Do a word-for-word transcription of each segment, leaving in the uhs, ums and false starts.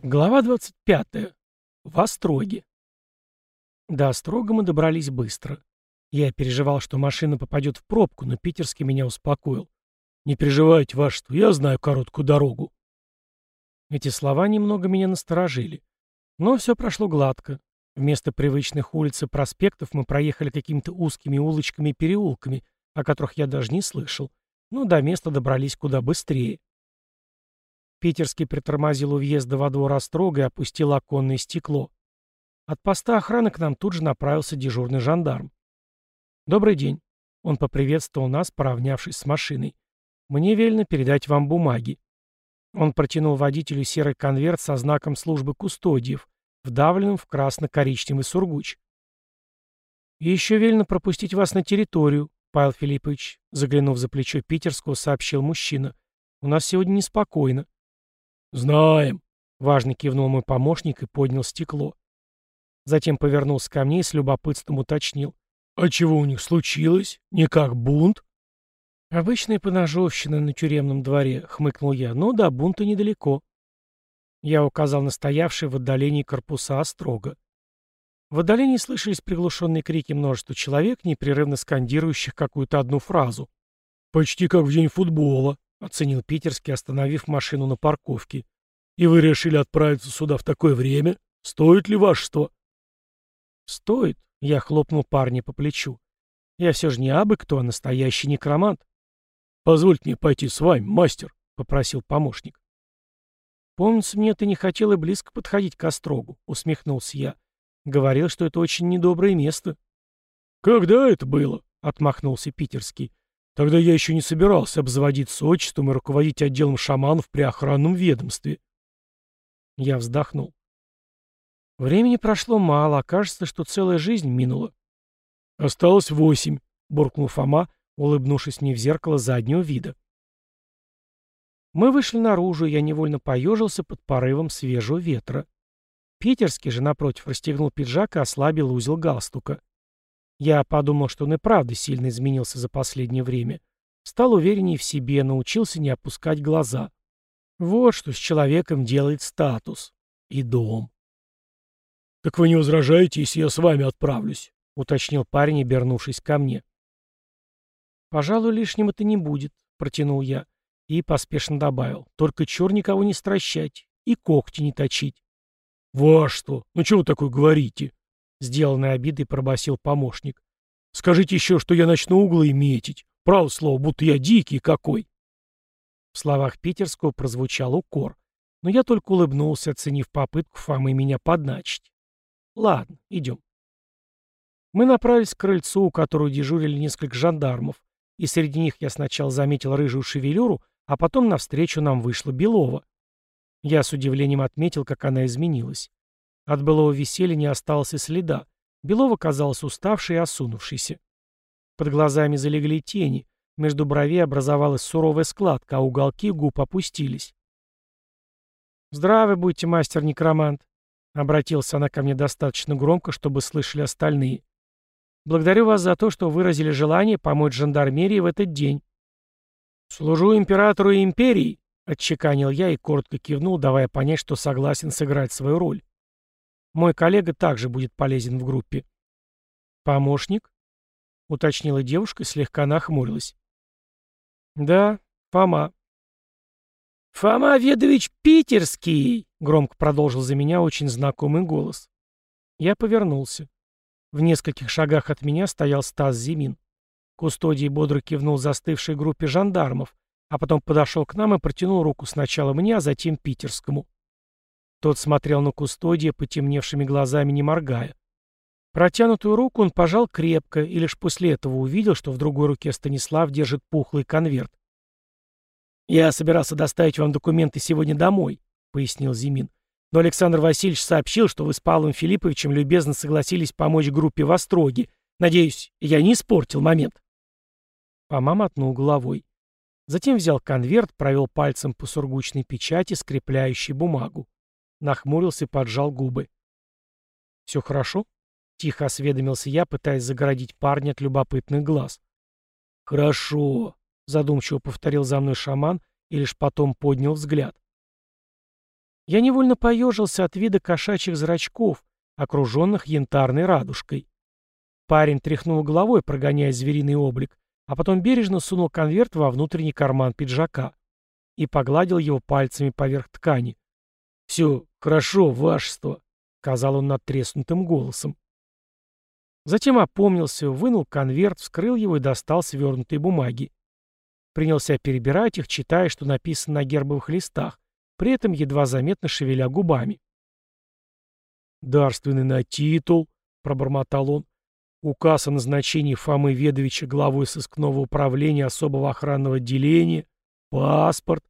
Глава двадцать пятая. В Остроге. До Острога мы добрались быстро. Я переживал, что машина попадет в пробку, но питерский меня успокоил. «Не переживайте, вашество, я знаю короткую дорогу». Эти слова немного меня насторожили. Но все прошло гладко. Вместо привычных улиц и проспектов мы проехали какими-то узкими улочками и переулками, о которых я даже не слышал, но до места добрались куда быстрее. Питерский притормозил у въезда во двор Острога и опустил оконное стекло. От поста охраны к нам тут же направился дежурный жандарм. «Добрый день». Он поприветствовал нас, поравнявшись с машиной. «Мне велено передать вам бумаги». Он протянул водителю серый конверт со знаком службы кустодиев, вдавленным в красно-коричневый сургуч. «И еще велено пропустить вас на территорию, Павел Филиппович», заглянув за плечо питерского, сообщил мужчина. «У нас сегодня неспокойно». «Знаем», — важно кивнул мой помощник и поднял стекло. Затем повернулся ко мне и с любопытством уточнил. «А чего у них случилось? Не как бунт?» «Обычная поножовщина на тюремном дворе», — хмыкнул я, — «но до бунта недалеко». Я указал на стоявшие в отдалении корпуса Острога. В отдалении слышались приглушенные крики множества человек, непрерывно скандирующих какую-то одну фразу. «Почти как в день футбола», — оценил питерский, остановив машину на парковке. «И вы решили отправиться сюда в такое время? Стоит ли вашество?» «Стоит», — я хлопнул парня по плечу. «Я все же не абы кто, а настоящий некромант». «Позвольте мне пойти с вами, мастер», — попросил помощник. «Помнится мне, ты не хотел и близко подходить к Острогу», — усмехнулся я. «Говорил, что это очень недоброе место». «Когда это было?» — отмахнулся питерский. «Тогда я еще не собирался обзаводиться отчеством и руководить отделом шаманов при охранном ведомстве». Я вздохнул. Времени прошло мало, а кажется, что целая жизнь минула. «Осталось восемь», — буркнул Фома, улыбнувшись мне в зеркало заднего вида. Мы вышли наружу, и я невольно поежился под порывом свежего ветра. Питерский же, напротив, расстегнул пиджак и ослабил узел галстука. Я подумал, что он и правда сильно изменился за последнее время. Стал увереннее в себе, научился не опускать глаза. Вот что с человеком делает статус. И дом. «Так вы не возражаете, если я с вами отправлюсь?» — уточнил парень, обернувшись ко мне. «Пожалуй, лишним это не будет», — протянул я. И поспешно добавил. «Только чур никого не стращать и когти не точить». «Ваш что? Ну чего вы такое говорите?» Сделанной обидой пробасил помощник. «Скажите еще, что я начну углы метить. Право слово, будто я дикий какой». В словах питерского прозвучал укор, но я только улыбнулся, оценив попытку Фомы меня подначить. «Ладно, идем». Мы направились к крыльцу, у которого дежурили несколько жандармов, и среди них я сначала заметил рыжую шевелюру, а потом навстречу нам вышла Белова. Я с удивлением отметил, как она изменилась. От былого веселья не осталось и следа. Белова казалась уставшей и осунувшейся. Под глазами залегли тени, между бровей образовалась суровая складка, а уголки губ опустились. «Здравы будьте, мастер-некромант», — обратилась она ко мне достаточно громко, чтобы слышали остальные. «Благодарю вас за то, что выразили желание помочь жандармерии в этот день». «Служу императору и империи», — отчеканил я и коротко кивнул, давая понять, что согласен сыграть свою роль. «Мой коллега также будет полезен в группе». «Помощник?» — уточнила девушка и слегка нахмурилась. «Да, Фома». «Фома Ведович Питерский!» — громко продолжил за меня очень знакомый голос. Я повернулся. В нескольких шагах от меня стоял Стас Зимин. Кустодий бодро кивнул застывшей группе жандармов, а потом подошел к нам и протянул руку сначала мне, а затем питерскому. Тот смотрел на Кустодия потемневшими глазами, не моргая. Протянутую руку он пожал крепко и лишь после этого увидел, что в другой руке Станислав держит пухлый конверт. «Я собирался доставить вам документы сегодня домой», — пояснил Зимин. «Но Александр Васильевич сообщил, что вы с Павлом Филипповичем любезно согласились помочь группе в Остроге. Надеюсь, я не испортил момент». Фома мотнул головой. Затем взял конверт, провел пальцем по сургучной печати, скрепляющей бумагу. Нахмурился и поджал губы. «Все хорошо?» — тихо осведомился я, пытаясь загородить парня от любопытных глаз. «Хорошо», — задумчиво повторил за мной шаман и лишь потом поднял взгляд. Я невольно поежился от вида кошачьих зрачков, окруженных янтарной радужкой. Парень тряхнул головой, прогоняя звериный облик, а потом бережно сунул конверт во внутренний карман пиджака и погладил его пальцами поверх ткани. «Все хорошо, вашество», — сказал он надтреснутым голосом. Затем опомнился, вынул конверт, вскрыл его и достал свернутые бумаги. Принялся перебирать их, читая, что написано на гербовых листах, при этом едва заметно шевеля губами. «Дарственный на титул», — пробормотал он, — «указ о назначении Фомы Ведовича главой сыскного управления особого охранного отделения, паспорт».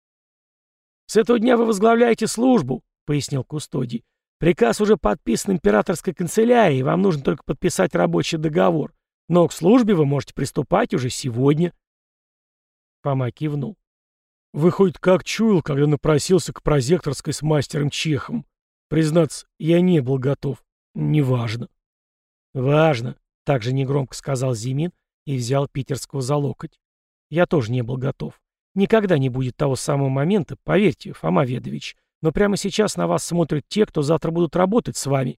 «С этого дня вы возглавляете службу», — пояснил кустодий. «Приказ уже подписан императорской канцелярией, вам нужно только подписать рабочий договор. Но к службе вы можете приступать уже сегодня». Фома кивнул. «Вы хоть как чуял, когда напросился к прозекторской с мастером Чехом? Признаться, я не был готов. Неважно». «Важно», — также негромко сказал Зимин и взял питерского за локоть. «Я тоже не был готов. Никогда не будет того самого момента, поверьте, Фома Ведович, но прямо сейчас на вас смотрят те, кто завтра будут работать с вами».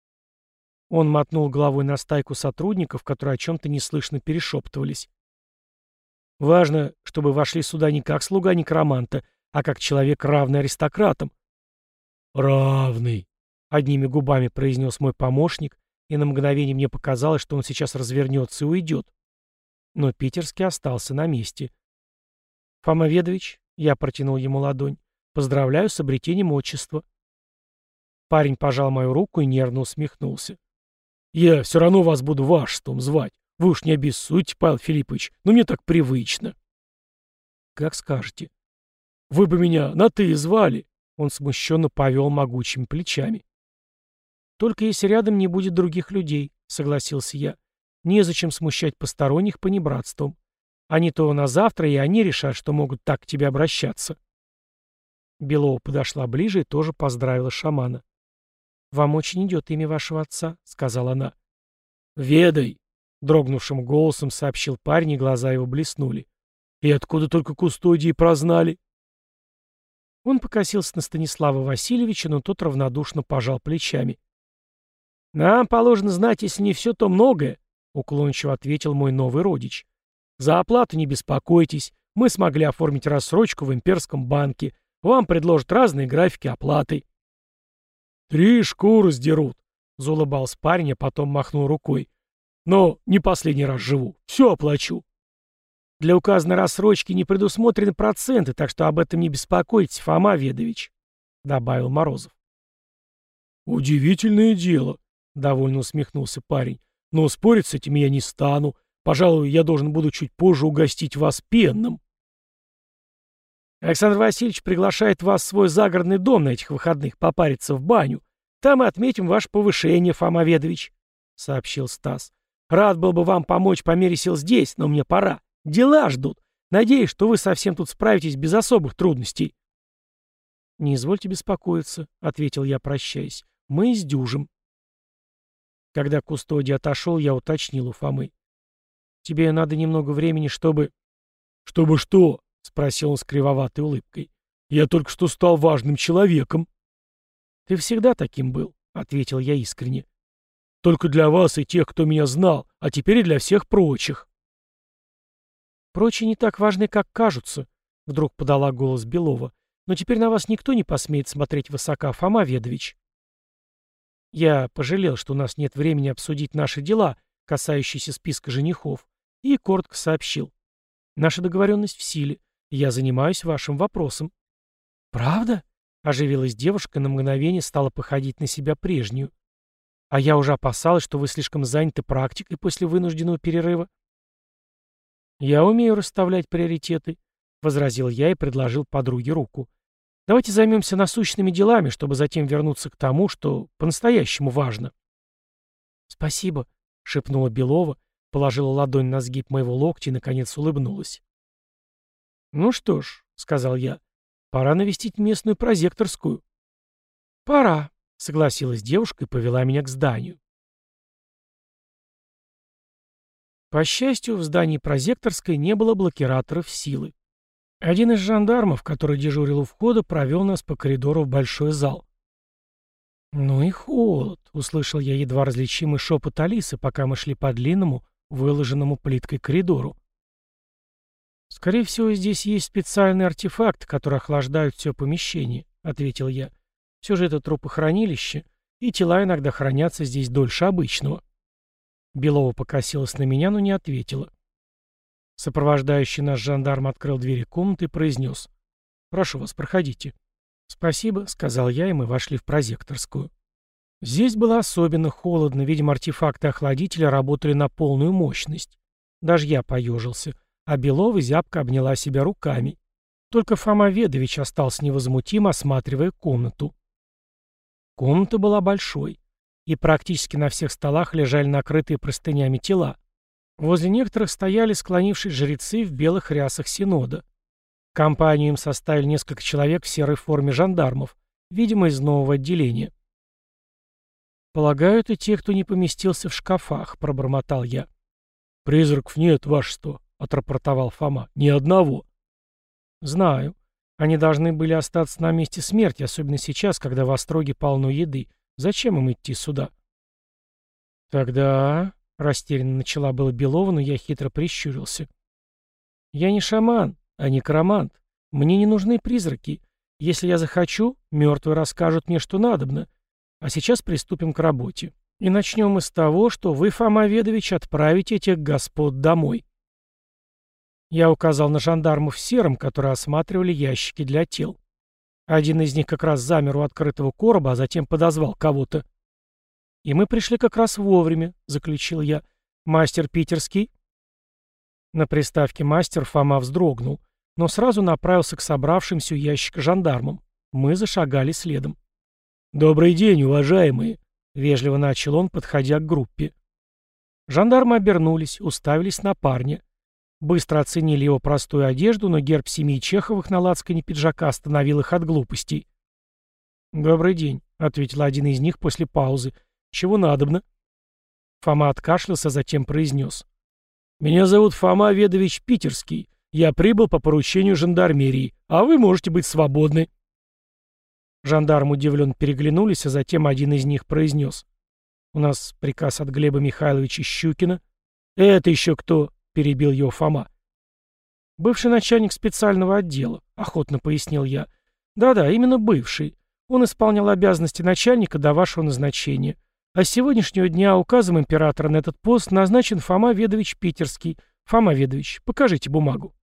Он мотнул головой на стайку сотрудников, которые о чем-то неслышно перешептывались. «Важно, чтобы вошли сюда не как слуга некроманта, а как человек, равный аристократам». «Равный», — одними губами произнес мой помощник, и на мгновение мне показалось, что он сейчас развернется и уйдет. Но питерский остался на месте. «Фома Ведович», — я протянул ему ладонь, — «поздравляю с обретением отчества». Парень пожал мою руку и нервно усмехнулся. «Я все равно вас буду вашеством звать. Вы уж не обессудьте, Павел Филиппович, но мне так привычно». «Как скажете». «Вы бы меня на «ты» звали», — он смущенно повел могучими плечами. «Только если рядом не будет других людей», — согласился я. «Незачем смущать посторонних понебратством. А не то на завтра и они решат, что могут так к тебе обращаться». Белова подошла ближе и тоже поздравила шамана. «Вам очень идет имя вашего отца», — сказала она. «Ведай», — дрогнувшим голосом сообщил парень, и глаза его блеснули. «И откуда только кустодии прознали?» Он покосился на Станислава Васильевича, но тот равнодушно пожал плечами. «Нам положено знать, если не все, то многое», — уклончиво ответил мой новый родич. «За оплату не беспокойтесь. Мы смогли оформить рассрочку в имперском банке. Вам предложат разные графики оплаты». «Три шкуры сдерут», — заулыбался парень, а потом махнул рукой. «Но не последний раз живу. Все оплачу». «Для указанной рассрочки не предусмотрены проценты, так что об этом не беспокойтесь, Фома Ведович», — добавил Морозов. «Удивительное дело», — довольно усмехнулся парень. «Но спорить с этим я не стану. Пожалуй, я должен буду чуть позже угостить вас пенным». «Александр Васильевич приглашает вас в свой загородный дом на этих выходных попариться в баню. Там и отметим ваше повышение, Фома Ведович», — сообщил Стас. «Рад был бы вам помочь по мере сил здесь, но мне пора. Дела ждут. Надеюсь, что вы совсем тут справитесь без особых трудностей». «Не извольте беспокоиться», — ответил я, прощаясь. «Мы издюжим». Когда кустодий отошел, я уточнил у Фомы. «Тебе надо немного времени, чтобы...» «Чтобы что?» — спросил он с кривоватой улыбкой. «Я только что стал важным человеком». «Ты всегда таким был», — ответил я искренне. «Только для вас и тех, кто меня знал, а теперь и для всех прочих». «Прочие не так важны, как кажутся», — вдруг подала голос Белова. «Но теперь на вас никто не посмеет смотреть высока, Фома Ведович». Я пожалел, что у нас нет времени обсудить наши дела, касающиеся списка женихов, и коротко сообщил. «Наша договоренность в силе. Я занимаюсь вашим вопросом». «Правда?» — оживилась девушка и на мгновение стала походить на себя прежнюю. «А я уже опасалась, что вы слишком заняты практикой после вынужденного перерыва». «Я умею расставлять приоритеты», — возразил я и предложил подруге руку. «Давайте займемся насущными делами, чтобы затем вернуться к тому, что по-настоящему важно». «Спасибо», — шепнула Белова, положила ладонь на сгиб моего локтя и, наконец, улыбнулась. «Ну что ж», — сказал я, — «пора навестить местную прозекторскую». «Пора», — согласилась девушка и повела меня к зданию. По счастью, в здании прозекторской не было блокираторов силы. Один из жандармов, который дежурил у входа, провел нас по коридору в большой зал. «Ну и холод», — услышал я едва различимый шепот Алисы, пока мы шли по длинному, выложенному плиткой коридору. «Скорее всего, здесь есть специальные артефакты, которые охлаждают все помещение», — ответил я. «Все же это трупохранилище, и тела иногда хранятся здесь дольше обычного». Белова покосилась на меня, но не ответила. Сопровождающий нас жандарм открыл двери комнаты и произнес: «Прошу вас, проходите». «Спасибо», — сказал я, и мы вошли в прозекторскую. Здесь было особенно холодно, видимо, артефакты охладителя работали на полную мощность. Даже я поежился, а Белова зябко обняла себя руками. Только Фома Ведович остался невозмутим, осматривая комнату. Комната была большой, и практически на всех столах лежали накрытые простынями тела. Возле некоторых стояли склонившись жрецы в белых рясах Синода. Компанию им составили несколько человек в серой форме жандармов, видимо, из нового отделения. «Полагаю, это те, кто не поместился в шкафах», — пробормотал я. «Призраков нет, вашество», — отрапортовал Фома. «Ни одного». «Знаю. Они должны были остаться на месте смерти, особенно сейчас, когда в Остроге полно еды. Зачем им идти сюда?» «Тогда...» — растерянно начала было Белова, но я хитро прищурился. «Я не шаман, а некромант. Мне не нужны призраки. Если я захочу, мертвые расскажут мне, что надобно. А сейчас приступим к работе. И начнем мы с того, что вы, Фома Ведович, отправите этих господ домой». Я указал на жандармов в сером, которые осматривали ящики для тел. Один из них как раз замер у открытого короба, а затем подозвал кого-то. «И мы пришли как раз вовремя», — заключил я. «Мастер питерский?» На приставке «мастер» Фома вздрогнул, но сразу направился к собравшимся у ящика жандармам. Мы зашагали следом. «Добрый день, уважаемые», — вежливо начал он, подходя к группе. Жандармы обернулись, уставились на парня. Быстро оценили его простую одежду, но герб семьи Чеховых на лацкане пиджака остановил их от глупостей. «Добрый день», — ответил один из них после паузы. «Чего надобно?» Фома откашлялся, затем произнес: «Меня зовут Фома Ведович Питерский. Я прибыл по поручению жандармерии, а вы можете быть свободны». Жандармы удивленно переглянулись, а затем один из них произнес: «У нас приказ от Глеба Михайловича Щукина». «Это еще кто?» — перебил его Фома. «Бывший начальник специального отдела», — охотно пояснил я. «Да-да, именно бывший. Он исполнял обязанности начальника до вашего назначения. А с сегодняшнего дня указом императора на этот пост назначен Фома Ведович Питерский. Фома Ведович, покажите бумагу».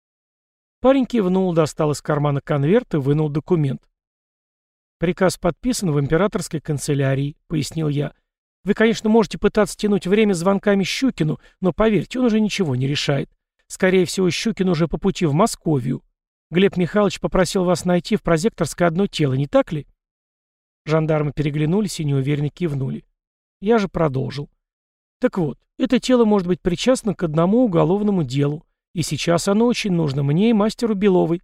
Парень кивнул, достал из кармана конверт и вынул документ. «Приказ подписан в императорской канцелярии», — пояснил я. «Вы, конечно, можете пытаться тянуть время звонками Щукину, но, поверьте, он уже ничего не решает. Скорее всего, Щукин уже по пути в Московию. Глеб Михайлович попросил вас найти в прозекторской одно тело, не так ли?» Жандармы переглянулись и неуверенно кивнули. Я же продолжил. «Так вот, это тело может быть причастно к одному уголовному делу, и сейчас оно очень нужно мне и мастеру Беловой».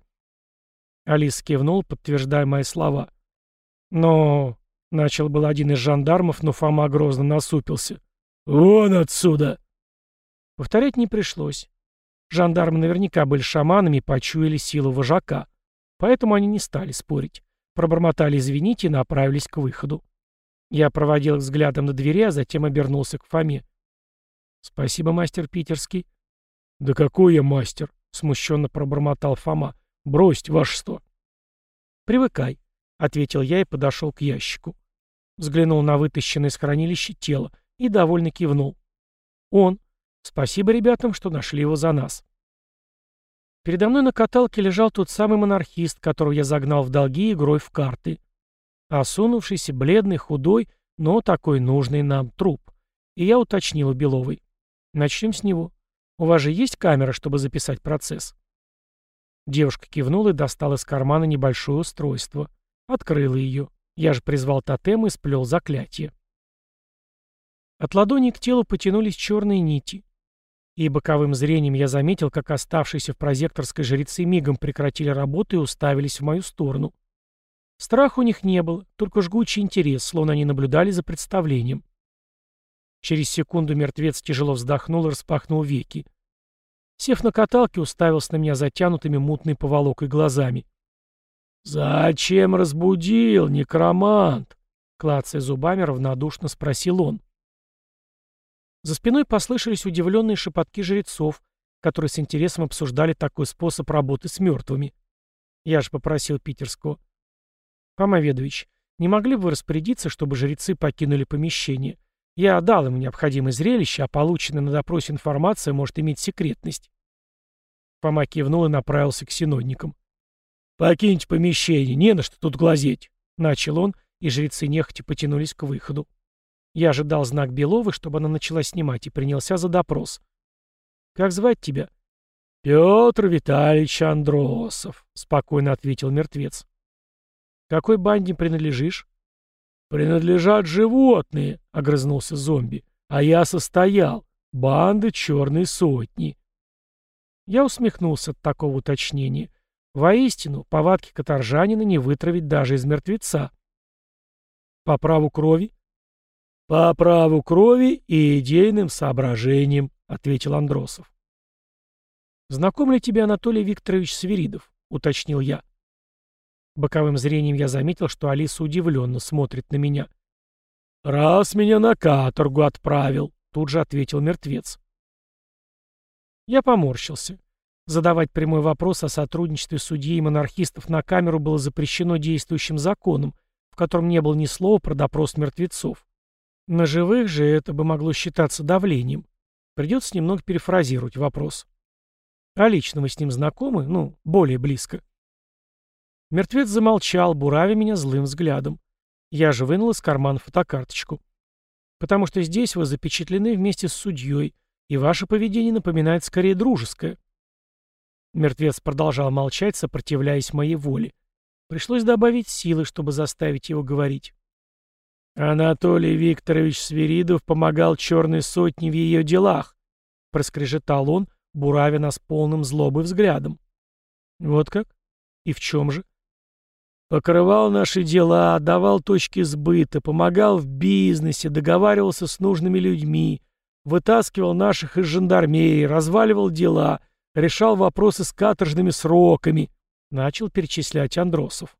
Алиса кивнул, подтверждая мои слова. «Но...» — начал был один из жандармов, но Фома грозно насупился. «Вон отсюда!» Повторять не пришлось. Жандармы наверняка были шаманами и почуяли силу вожака, поэтому они не стали спорить. Пробормотали «извините» и направились к выходу. Я проводил их взглядом до двери, а затем обернулся к Фоме. «Спасибо, мастер питерский». «Да какой я мастер?» — смущенно пробормотал Фома. «Бросьте, вашество». «Привыкай», — ответил я и подошел к ящику. Взглянул на вытащенное из хранилища тело и довольно кивнул. «Он. Спасибо ребятам, что нашли его за нас». Передо мной на каталке лежал тот самый монархист, которого я загнал в долги игрой в карты. Осунувшийся, бледный, худой, но такой нужный нам труп. И я уточнил у Беловой. «Начнем с него. У вас же есть камера, чтобы записать процесс?» Девушка кивнула и достала из кармана небольшое устройство. Открыла ее. Я же призвал тотем и сплел заклятие. От ладони к телу потянулись черные нити. И боковым зрением я заметил, как оставшиеся в прозекторской жрецы мигом прекратили работу и уставились в мою сторону. Страха у них не было, только жгучий интерес, словно они наблюдали за представлением. Через секунду мертвец тяжело вздохнул и распахнул веки. Сев на каталке, уставился на меня затянутыми мутной поволокой глазами. «Зачем разбудил, некромант?» Клацая зубами, равнодушно спросил он. За спиной послышались удивленные шепотки жрецов, которые с интересом обсуждали такой способ работы с мертвыми. Я же попросил питерского. «Фома Ведович, не могли бы вы распорядиться, чтобы жрецы покинули помещение? Я дал им необходимое зрелище, а полученная на допросе информация может иметь секретность». Фома кивнул и направился к синодникам. «Покиньте помещение, не на что тут глазеть», — начал он, и жрецы нехотя потянулись к выходу. Я же дал знак Беловой, чтобы она начала снимать, и принялся за допрос. «Как звать тебя?» «Петр Витальевич Андросов», — спокойно ответил мертвец. «Какой банде принадлежишь?» «Принадлежат животные», — огрызнулся зомби. «А я состоял. Банда черной сотни». Я усмехнулся от такого уточнения. Воистину, повадки каторжанина не вытравить даже из мертвеца. «По праву крови?» «По праву крови и идейным соображениям», — ответил Андросов. «Знаком ли тебе Анатолий Викторович Свиридов?» — уточнил я. Боковым зрением я заметил, что Алиса удивленно смотрит на меня. «Раз меня на каторгу отправил», — тут же ответил мертвец. Я поморщился. Задавать прямой вопрос о сотрудничестве судьи и монархистов на камеру было запрещено действующим законом, в котором не было ни слова про допрос мертвецов. На живых же это бы могло считаться давлением. Придется немного перефразировать вопрос. А лично вы с ним знакомы? Ну, более близко. Мертвец замолчал, буравя меня злым взглядом. Я же вынул из кармана фотокарточку. Потому что здесь вы запечатлены вместе с судьей, и ваше поведение напоминает скорее дружеское. Мертвец продолжал молчать, сопротивляясь моей воле. Пришлось добавить силы, чтобы заставить его говорить. «Анатолий Викторович Свиридов помогал черной сотне в ее делах», — проскрежетал он, буравя нас полным злобы взглядом. «Вот как? И в чем же?» «Покрывал наши дела, давал точки сбыта, помогал в бизнесе, договаривался с нужными людьми, вытаскивал наших из жандармерии, разваливал дела, решал вопросы с каторжными сроками», — начал перечислять Андросов.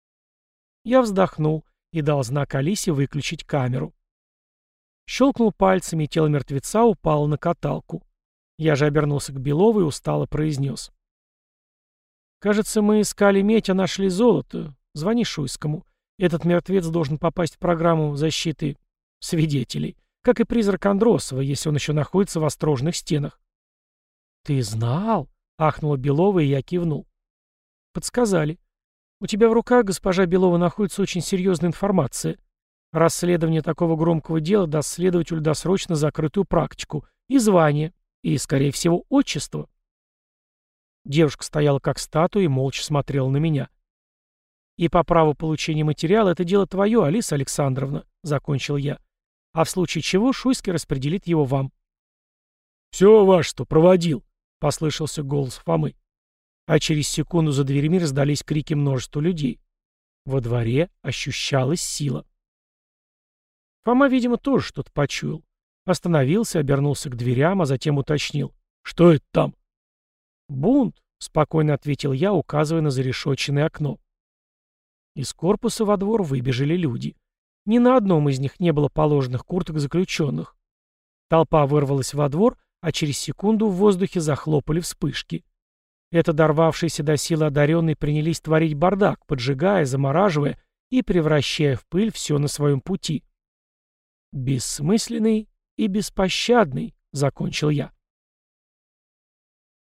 Я вздохнул и дал знак Алисе выключить камеру. Щелкнул пальцами, и тело мертвеца упало на каталку. Я же обернулся к Беловой и устало произнес. «Кажется, мы искали медь, а нашли золото. Звони Шуйскому. Этот мертвец должен попасть в программу защиты свидетелей, как и призрак Андросова, если он еще находится в острожных стенах». «Ты знал?» — ахнула Белова, и я кивнул. «Подсказали. У тебя в руках, госпожа Белова, находится очень серьезная информация. Расследование такого громкого дела даст следователю досрочно закрытую практику, и звание, и, скорее всего, отчество». Девушка стояла как статуя и молча смотрела на меня. «И по праву получения материала это дело твое, Алиса Александровна», — закончил я. «А в случае чего Шуйский распределит его вам». «Все ваше, что проводил», — послышался голос Фомы. А через секунду за дверями раздались крики множества людей. Во дворе ощущалась сила. Фома, видимо, тоже что-то почуял. Остановился, обернулся к дверям, а затем уточнил. «Что это там?» «Бунт», — спокойно ответил я, указывая на зарешоченное окно. Из корпуса во двор выбежали люди. Ни на одном из них не было положенных курток заключенных. Толпа вырвалась во двор, а через секунду в воздухе захлопали вспышки. Это дорвавшиеся до силы одаренные принялись творить бардак, поджигая, замораживая и превращая в пыль все на своем пути. «Бессмысленный и беспощадный», — закончил я.